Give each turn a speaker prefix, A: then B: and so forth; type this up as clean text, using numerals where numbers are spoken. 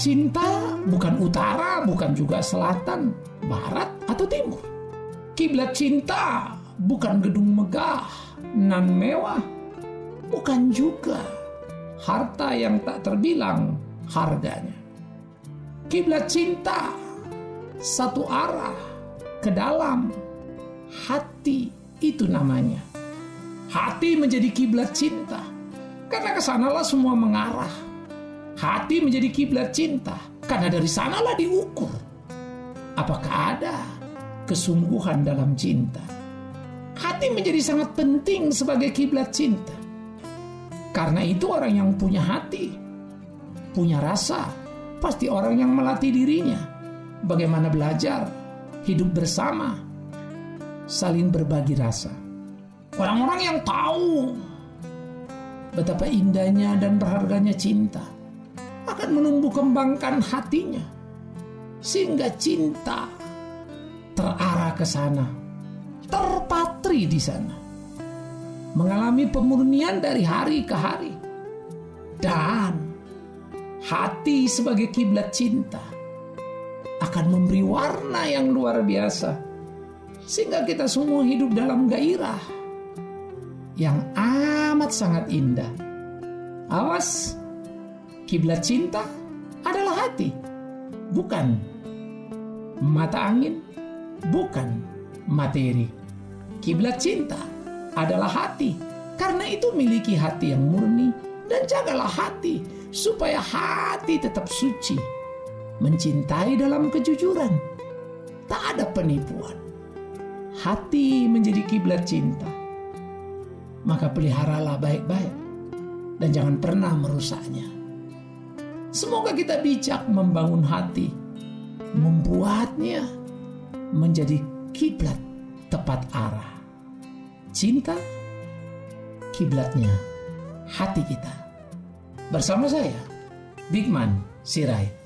A: cinta bukan utara, bukan juga selatan, barat, atau timur. Kiblat cinta bukan gedung megah, nan mewah, bukan juga harta yang tak terbilang harganya. Kiblat cinta satu arah ke dalam hati, itu namanya. Hati menjadi kiblat cinta karena kesanalah semua mengarah. Hati menjadi kiblat cinta karena dari sanalah diukur apakah ada kesungguhan dalam cinta. Hati menjadi sangat penting sebagai kiblat cinta. Karena itu orang yang punya hati, punya rasa, pasti orang yang melatih dirinya bagaimana belajar, hidup bersama, saling berbagi rasa. Orang-orang yang tahu betapa indahnya dan berharganya cinta akan menumbuh kembangkan hatinya sehingga cinta terarah ke sana, terpatri di sana, mengalami pemurnian dari hari ke hari. Dan hati sebagai kiblat cinta akan memberi warna yang luar biasa sehingga kita semua hidup dalam gairah yang amat sangat indah. Awas, kiblat cinta adalah hati, bukan mata angin, bukan materi. Kiblat cinta adalah hati. Karena itu miliki hati yang murni dan jagalah hati supaya hati tetap suci, mencintai dalam kejujuran, tak ada penipuan. Hati menjadi kiblat cinta, maka peliharalah baik-baik dan jangan pernah merusaknya. Semoga kita bijak membangun hati, membuatnya menjadi kiblat tepat arah. Cinta, kiblatnya hati kita. Bersama saya, Bigman Sirait.